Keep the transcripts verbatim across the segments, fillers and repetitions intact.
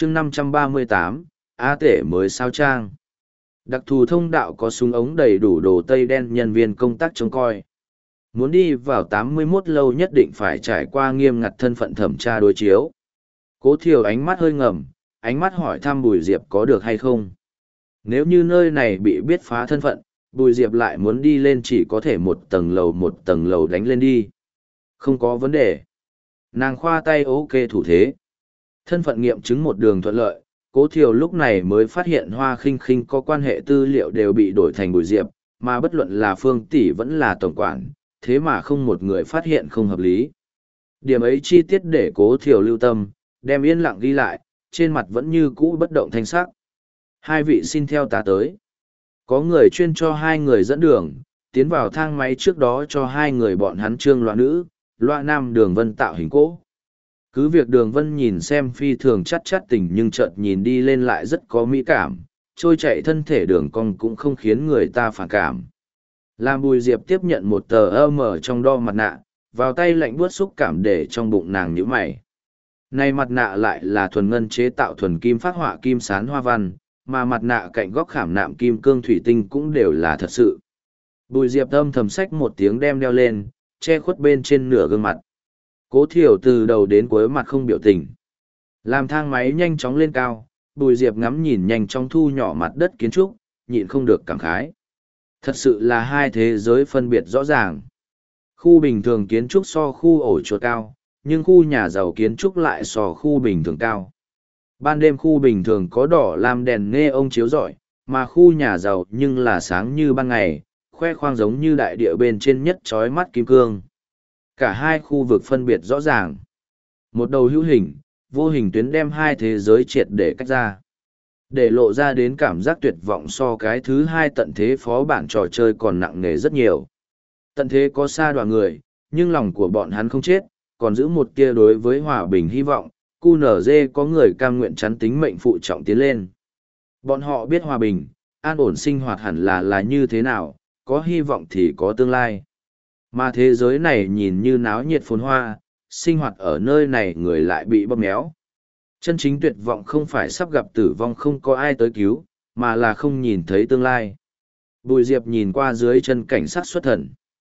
chương năm trăm ba mươi tám, A Tể mới sao trang. Đặc thù thông đạo có súng ống đầy đủ đồ tây đen nhân viên công tác trông coi. Muốn đi vào tám mươi mốt lâu nhất định phải trải qua nghiêm ngặt thân phận thẩm tra đối chiếu. Cố Thiều ánh mắt hơi ngầm, ánh mắt hỏi thăm Bùi Diệp có được hay không. Nếu như nơi này bị biết phá thân phận, Bùi Diệp lại muốn đi lên chỉ có thể một tầng lầu một tầng lầu đánh lên đi. Không có vấn đề. Nàng khoa tay ok thủ thế. Thân phận nghiệm chứng một đường thuận lợi, Cố Thiều lúc này mới phát hiện Hoa Khinh Khinh có quan hệ tư liệu đều bị đổi thành Bùi Diệp, mà bất luận là Phương Tỷ vẫn là tổng quản, thế mà không một người phát hiện không hợp lý. Điểm ấy chi tiết để Cố Thiều lưu tâm, đem yên lặng ghi lại, trên mặt vẫn như cũ bất động thanh sắc. Hai vị xin theo ta tới. Có người chuyên cho hai người dẫn đường, tiến vào thang máy trước đó cho hai người bọn hắn trương loa nữ, loa nam Đường Vân tạo hình cỗ. Cứ việc Đường Vân nhìn xem phi thường chắt chắt tình nhưng chợt nhìn đi lên lại rất có mỹ cảm, trôi chạy thân thể đường cong cũng không khiến người ta phản cảm. Làm Bùi Diệp tiếp nhận một tờ âm ở trong đo mặt nạ, vào tay lạnh buốt xúc cảm để trong bụng nàng nhíu mày. Này mặt nạ lại là thuần ngân chế tạo thuần kim phát họa kim sán hoa văn, mà mặt nạ cạnh góc khảm nạm kim cương thủy tinh cũng đều là thật sự. Bùi Diệp âm thầm xách một tiếng đem đeo lên, che khuất bên trên nửa gương mặt. Cố Thiều từ đầu đến cuối mặt không biểu tình. Làm thang máy nhanh chóng lên cao, Bùi Diệp ngắm nhìn nhanh chóng thu nhỏ mặt đất kiến trúc, nhịn không được cảm khái. Thật sự là hai thế giới phân biệt rõ ràng. Khu bình thường kiến trúc so khu ổ chuột cao, nhưng khu nhà giàu kiến trúc lại so khu bình thường cao. Ban đêm khu bình thường có đỏ làm đèn nê ông chiếu rọi, mà khu nhà giàu nhưng là sáng như ban ngày, khoe khoang giống như đại địa bên trên nhất chói mắt kim cương. Cả hai khu vực phân biệt rõ ràng. Một đầu hữu hình, vô hình tuyến đem hai thế giới triệt để cách ra. Để lộ ra đến cảm giác tuyệt vọng so cái thứ hai tận thế phó bản trò chơi còn nặng nề rất nhiều. Tận thế có xa đoạn người, nhưng lòng của bọn hắn không chết, còn giữ một tia đối với hòa bình hy vọng, cu nở dê có người cam nguyện chắn tính mệnh phụ trọng tiến lên. Bọn họ biết hòa bình, an ổn sinh hoạt hẳn là là như thế nào, có hy vọng thì có tương lai. Mà thế giới này nhìn như náo nhiệt phồn hoa, sinh hoạt ở nơi này người lại bị bóp méo. Chân chính tuyệt vọng không phải sắp gặp tử vong không có ai tới cứu, mà là không nhìn thấy tương lai. Bùi Diệp nhìn qua dưới chân cảnh sát xuất thần.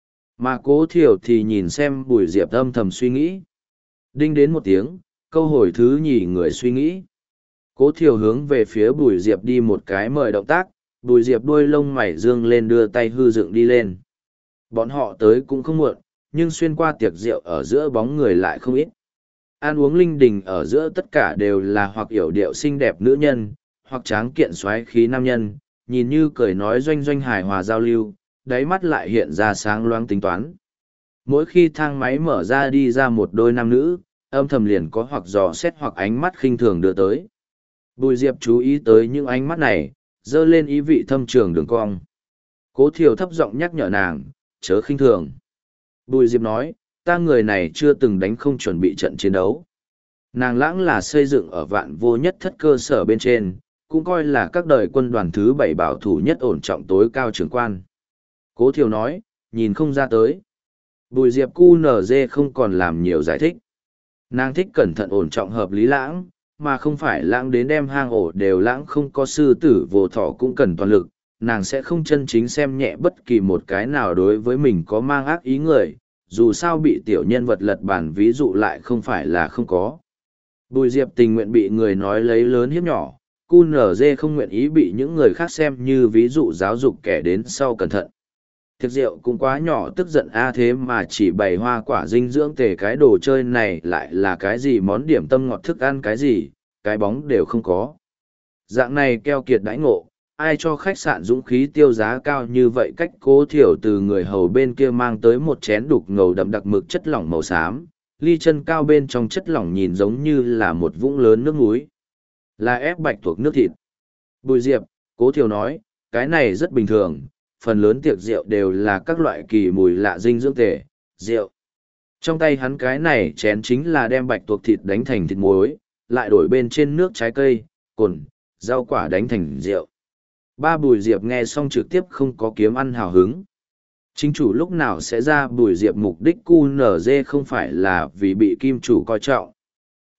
Mà Cố Thiều thì nhìn xem Bùi Diệp âm thầm suy nghĩ. Đinh đến một tiếng, câu hồi thứ nhì người suy nghĩ. Cố Thiều hướng về phía Bùi Diệp đi một cái mời động tác, Bùi Diệp đuôi lông mày dương lên đưa tay hư dựng đi lên. Bọn họ tới cũng không muộn, nhưng xuyên qua tiệc rượu ở giữa bóng người lại không ít. Ăn uống linh đình ở giữa tất cả đều là hoặc yểu điệu xinh đẹp nữ nhân, hoặc tráng kiện xoáy khí nam nhân, nhìn như cười nói doanh doanh hài hòa giao lưu, đáy mắt lại hiện ra sáng loáng tính toán. Mỗi khi thang máy mở ra đi ra một đôi nam nữ, âm thầm liền có hoặc dò xét hoặc ánh mắt khinh thường đưa tới. Bùi Diệp chú ý tới những ánh mắt này, dơ lên ý vị thâm trường đường cong. Cố Thiều thấp giọng nhắc nhở nàng, chớ khinh thường. Bùi Diệp nói, ta người này chưa từng đánh không chuẩn bị trận chiến đấu. Nàng lãng là xây dựng ở vạn vô nhất thất cơ sở bên trên, cũng coi là các đời quân đoàn thứ bảy bảo thủ nhất ổn trọng tối cao trưởng quan. Cố Thiều nói, nhìn không ra tới. Bùi Diệp cu nở dê không còn làm nhiều giải thích. Nàng thích cẩn thận ổn trọng hợp lý lãng, mà không phải lãng đến đem hang ổ đều lãng không có sư tử vô thọ cũng cần toàn lực. Nàng sẽ không chân chính xem nhẹ bất kỳ một cái nào đối với mình có mang ác ý người, dù sao bị tiểu nhân vật lật bản ví dụ lại không phải là không có. Bùi Diệp tình nguyện bị người nói lấy lớn hiếp nhỏ, cu nở dê không nguyện ý bị những người khác xem như ví dụ giáo dục kẻ đến sau cẩn thận. Thiệt rượu cũng quá nhỏ tức giận a thế mà chỉ bày hoa quả dinh dưỡng tề cái đồ chơi này lại là cái gì món điểm tâm ngọt thức ăn cái gì, cái bóng đều không có. Dạng này keo kiệt đãi ngộ, ai cho khách sạn dũng khí tiêu giá cao như vậy cách Cố Thiểu từ người hầu bên kia mang tới một chén đục ngầu đậm đặc mực chất lỏng màu xám, ly chân cao bên trong chất lỏng nhìn giống như là một vũng lớn nước muối. Là ép bạch thuộc nước thịt. Bùi Diệp, Cố Thiểu nói, cái này rất bình thường, phần lớn tiệc rượu đều là các loại kỳ mùi lạ dinh dưỡng tề, rượu. Trong tay hắn cái này chén chính là đem bạch tuộc thịt đánh thành thịt muối, lại đổi bên trên nước trái cây, cồn, rau quả đánh thành rượu. Ba Bùi Diệp nghe xong trực tiếp không có kiếm ăn hào hứng. Chính chủ lúc nào sẽ ra Bùi Diệp mục đích cu nở dê không phải là vì bị kim chủ coi trọng.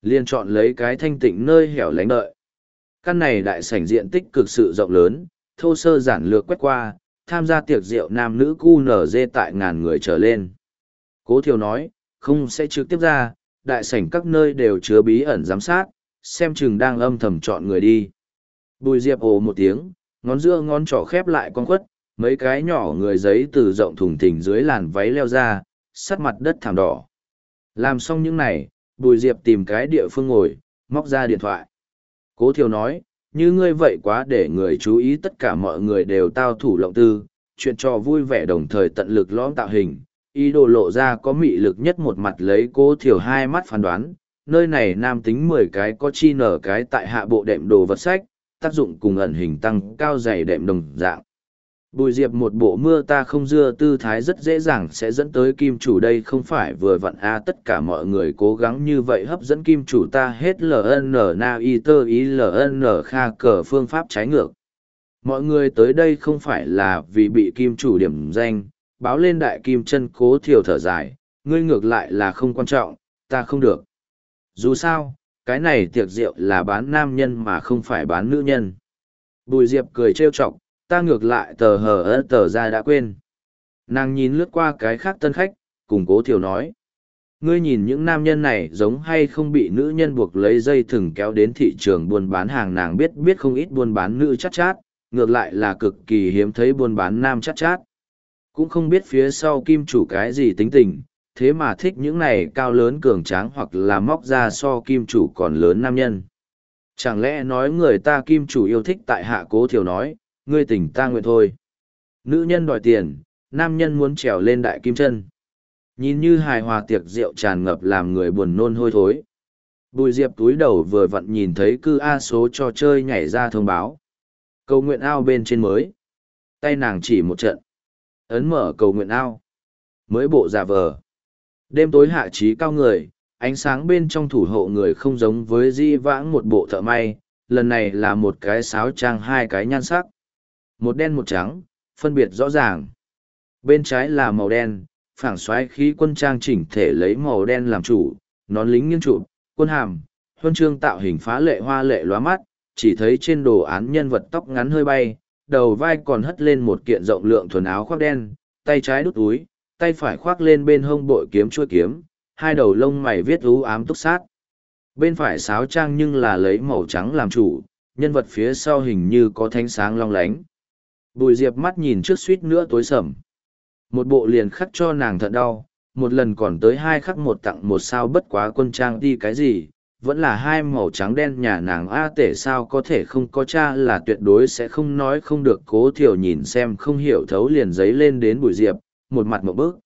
liền chọn lấy cái thanh tịnh nơi hẻo lánh đợi. Căn này đại sảnh diện tích cực sự rộng lớn, thô sơ giản lược quét qua, tham gia tiệc rượu nam nữ cu nở dê tại ngàn người trở lên. Cố Thiều nói, không sẽ trực tiếp ra, đại sảnh các nơi đều chứa bí ẩn giám sát, xem chừng đang âm thầm chọn người đi. Bùi Diệp ồ một tiếng, ngón giữa ngón trỏ khép lại con khuất, mấy cái nhỏ người giấy từ rộng thùng thình dưới làn váy leo ra, sắt mặt đất thảm đỏ. Làm xong những này, Bùi Diệp tìm cái địa phương ngồi, móc ra điện thoại. Cố Thiều nói, như ngươi vậy quá để người chú ý, tất cả mọi người đều tao thủ lộng tư, chuyện trò vui vẻ đồng thời tận lực lõm tạo hình, ý đồ lộ ra có mị lực nhất một mặt lấy Cố Thiều hai mắt phán đoán, nơi này nam tính mười cái có chi nở cái tại hạ bộ đệm đồ vật sách, tác dụng cùng ẩn hình tăng cao dày đệm đồng dạng. Bùi Diệp một bộ mưa ta không dưa tư thái rất dễ dàng sẽ dẫn tới kim chủ, đây không phải vừa vặn a tất cả mọi người cố gắng như vậy hấp dẫn kim chủ ta hết ln na y tơ ý ln kha cờ phương pháp trái ngược. Mọi người tới đây không phải là vì bị kim chủ điểm danh, báo lên đại kim chân. Cố Thiều thở dài, ngươi ngược lại là không quan trọng, ta không được. Dù sao, cái này tiệc rượu là bán nam nhân mà không phải bán nữ nhân. Bùi Diệp cười trêu chọc, ta ngược lại tờ hờ ơ tờ ra đã quên. Nàng nhìn lướt qua cái khác tân khách, cùng Cố Thiều nói. Ngươi nhìn những nam nhân này giống hay không bị nữ nhân buộc lấy dây thừng kéo đến thị trường buôn bán hàng, nàng biết biết không ít buôn bán nữ chát chát, ngược lại là cực kỳ hiếm thấy buôn bán nam chát chát. Cũng không biết phía sau kim chủ cái gì tính tình, thế mà thích những này cao lớn cường tráng hoặc là móc ra so kim chủ còn lớn nam nhân. Chẳng lẽ nói người ta kim chủ yêu thích tại hạ? Cố Thiều nói, ngươi tình ta nguyện thôi. Nữ nhân đòi tiền, nam nhân muốn trèo lên đại kim chân. Nhìn như hài hòa tiệc rượu tràn ngập làm người buồn nôn hôi thối. Bùi Diệp túi đầu vừa vặn nhìn thấy cư A số trò chơi nhảy ra thông báo. Cầu nguyện ao bên trên mới. Tay nàng chỉ một trận. Ấn mở cầu nguyện ao. Mới bộ giả vờ. Đêm tối hạ trí cao người, ánh sáng bên trong thủ hộ người không giống với di vãng một bộ thợ may, lần này là một cái sáo trang hai cái nhan sắc. Một đen một trắng, phân biệt rõ ràng. Bên trái là màu đen, phảng xoáy khí quân trang chỉnh thể lấy màu đen làm chủ, nón lính nghiêng trụ, quân hàm, huân chương tạo hình phá lệ hoa lệ lóa mắt, chỉ thấy trên đồ án nhân vật tóc ngắn hơi bay, đầu vai còn hất lên một kiện rộng lượng thuần áo khoác đen, tay trái đút túi, tay phải khoác lên bên hông bội kiếm chuôi kiếm, hai đầu lông mày viết u ám túc sát. Bên phải sáo trang nhưng là lấy màu trắng làm chủ, nhân vật phía sau hình như có thánh sáng long lánh. Bùi Diệp mắt nhìn trước suýt nữa tối sầm. Một bộ liền khắc cho nàng thận đau, một lần còn tới hai khắc một tặng một sao, bất quá quân trang đi cái gì, vẫn là hai màu trắng đen nhà nàng a tể sao có thể không có cha, là tuyệt đối sẽ không nói không được. Cố Thiều nhìn xem không hiểu thấu liền giấy lên đến Bùi Diệp, một mặt một bước.